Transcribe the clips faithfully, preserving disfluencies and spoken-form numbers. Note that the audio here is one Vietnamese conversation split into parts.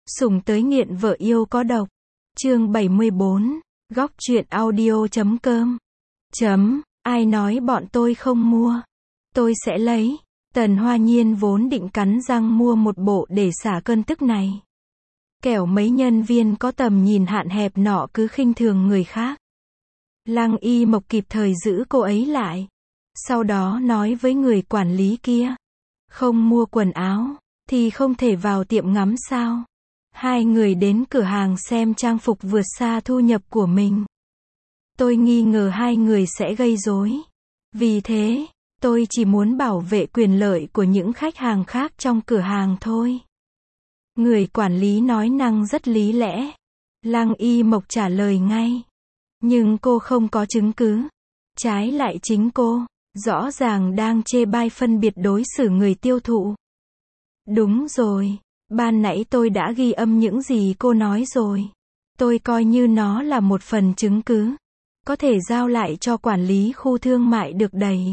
Sủng tới nghiện vợ yêu có độc. Chương bảy mươi bốn, góc truyện audio chấm com. Chấm, ai nói bọn tôi không mua. Tôi sẽ lấy. Tần Hoa Nhiên vốn định cắn răng mua một bộ để xả cơn tức này. Kẻo mấy nhân viên có tầm nhìn hạn hẹp nọ cứ khinh thường người khác. Lăng Y Mộc kịp thời giữ cô ấy lại. Sau đó nói với người quản lý kia. Không mua quần áo, thì không thể vào tiệm ngắm sao. Hai người đến cửa hàng xem trang phục vượt xa thu nhập của mình. Tôi nghi ngờ hai người sẽ gây rối. Vì thế, tôi chỉ muốn bảo vệ quyền lợi của những khách hàng khác trong cửa hàng thôi. Người quản lý nói năng rất lý lẽ. Lăng Y Mộc trả lời ngay. Nhưng cô không có chứng cứ. Trái lại chính cô, rõ ràng đang chê bai phân biệt đối xử người tiêu thụ. Đúng rồi, ban nãy tôi đã ghi âm những gì cô nói rồi. Tôi coi như nó là một phần chứng cứ. Có thể giao lại cho quản lý khu thương mại được đầy.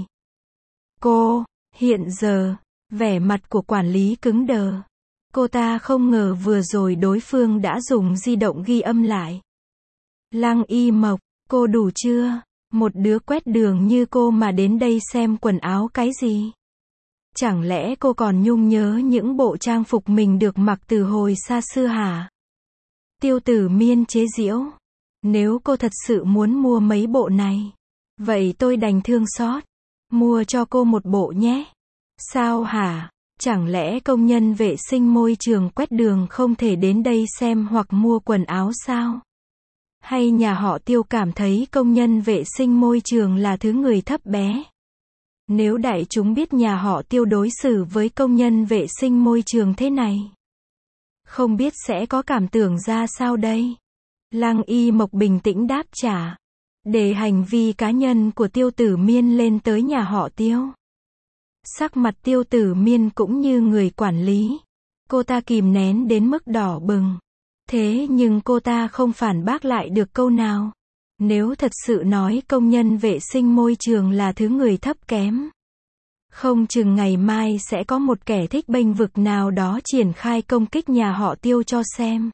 Cô, hiện giờ, vẻ mặt của quản lý cứng đờ. Cô ta không ngờ vừa rồi đối phương đã dùng di động ghi âm lại. Lăng Y Mộc, cô đủ chưa? Một đứa quét đường như cô mà đến đây xem quần áo cái gì? Chẳng lẽ cô còn nhung nhớ những bộ trang phục mình được mặc từ hồi xa xưa hả? Tiêu Tử Miên chế giễu. Nếu cô thật sự muốn mua mấy bộ này, vậy tôi đành thương xót. Mua cho cô một bộ nhé. Sao hả? Chẳng lẽ công nhân vệ sinh môi trường quét đường không thể đến đây xem hoặc mua quần áo sao? Hay nhà họ Tiêu cảm thấy công nhân vệ sinh môi trường là thứ người thấp bé? Nếu đại chúng biết nhà họ Tiêu đối xử với công nhân vệ sinh môi trường thế này, không biết sẽ có cảm tưởng ra sao đây? Lăng Y Mộc bình tĩnh đáp trả. Để hành vi cá nhân của Tiêu Tử Miên lên tới nhà họ Tiêu. Sắc mặt Tiêu Tử Miên cũng như người quản lý. Cô ta kìm nén đến mức đỏ bừng. Thế nhưng cô ta không phản bác lại được câu nào. Nếu thật sự nói công nhân vệ sinh môi trường là thứ người thấp kém, không chừng ngày mai sẽ có một kẻ thích bênh vực nào đó triển khai công kích nhà họ Tiêu cho xem.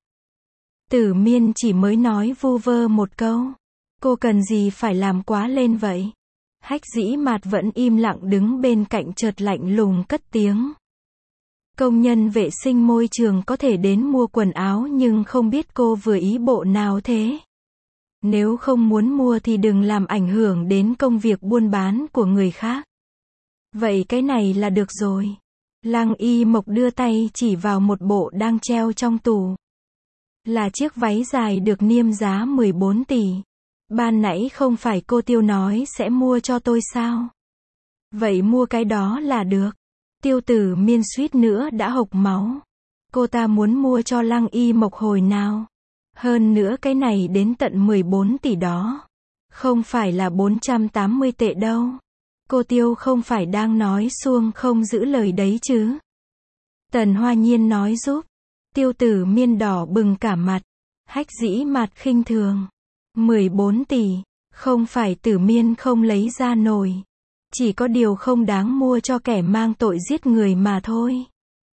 Tử Miên chỉ mới nói vu vơ một câu. Cô cần gì phải làm quá lên vậy? Hách Dĩ Mạt vẫn im lặng đứng bên cạnh chợt lạnh lùng cất tiếng. Công nhân vệ sinh môi trường có thể đến mua quần áo nhưng không biết cô vừa ý bộ nào thế. Nếu không muốn mua thì đừng làm ảnh hưởng đến công việc buôn bán của người khác. Vậy cái này là được rồi. Lăng Y Mộc đưa tay chỉ vào một bộ đang treo trong tủ. Là chiếc váy dài được niêm giá mười bốn tỷ. Ban nãy không phải cô Tiêu nói sẽ mua cho tôi sao? Vậy mua cái đó là được. Tiêu Tử Miên suýt nữa đã hộc máu. Cô ta muốn mua cho Lăng Y Mộc hồi nào? Hơn nữa cái này đến tận mười bốn tỷ đó. Không phải là bốn trăm tám mươi tệ đâu. Cô Tiêu không phải đang nói suông không giữ lời đấy chứ? Tần Hoa Nhiên nói giúp. Tiêu Tử Miên đỏ bừng cả mặt. Hách Dĩ Mạt khinh thường. mười bốn tỷ, không phải Tử Miên không lấy ra nổi. Chỉ có điều không đáng mua cho kẻ mang tội giết người mà thôi.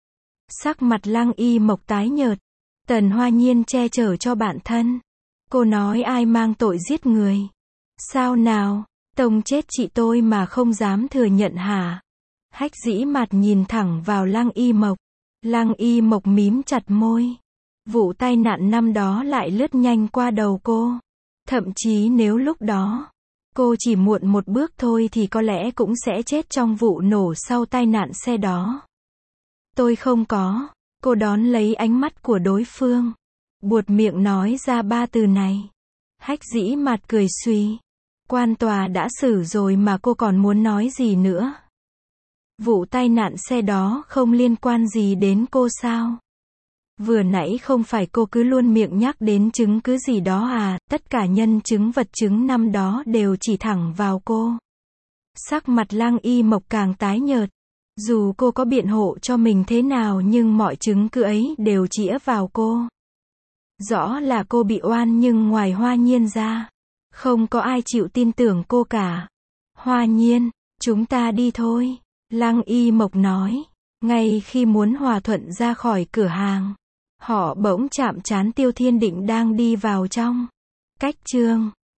Sắc mặt Lăng Y Mộc tái nhợt. Tần Hoa Nhiên che chở cho bạn thân. Cô nói ai mang tội giết người? Sao nào? Tông chết chị tôi mà không dám thừa nhận hả? Hách Dĩ Mạt nhìn thẳng vào Lăng Y Mộc. Lăng Y Mộc mím chặt môi. Vụ tai nạn năm đó lại lướt nhanh qua đầu cô. Thậm chí nếu lúc đó cô chỉ muộn một bước thôi thì có lẽ cũng sẽ chết trong vụ nổ sau tai nạn xe đó. Tôi không có. Cô đón lấy ánh mắt của đối phương. Buột miệng nói ra ba từ này. Hách Dĩ Mạt cười suy. Quan tòa đã xử rồi mà cô còn muốn nói gì nữa? Vụ tai nạn xe đó không liên quan gì đến cô sao? Vừa nãy không phải cô cứ luôn miệng nhắc đến chứng cứ gì đó à? Tất cả nhân chứng vật chứng năm đó đều chỉ thẳng vào cô. Sắc mặt Lăng Y Mộc càng tái nhợt. Dù cô có biện hộ cho mình thế nào nhưng mọi chứng cứ ấy đều chĩa vào cô. Rõ là cô bị oan nhưng ngoài Hoa Nhiên ra, không có ai chịu tin tưởng cô cả. Hoa Nhiên, chúng ta đi thôi. Lăng Y Mộc nói. Ngay khi muốn hòa thuận ra khỏi cửa hàng, Họ bỗng chạm trán Tiêu Thiên Định đang đi vào trong. Cách chương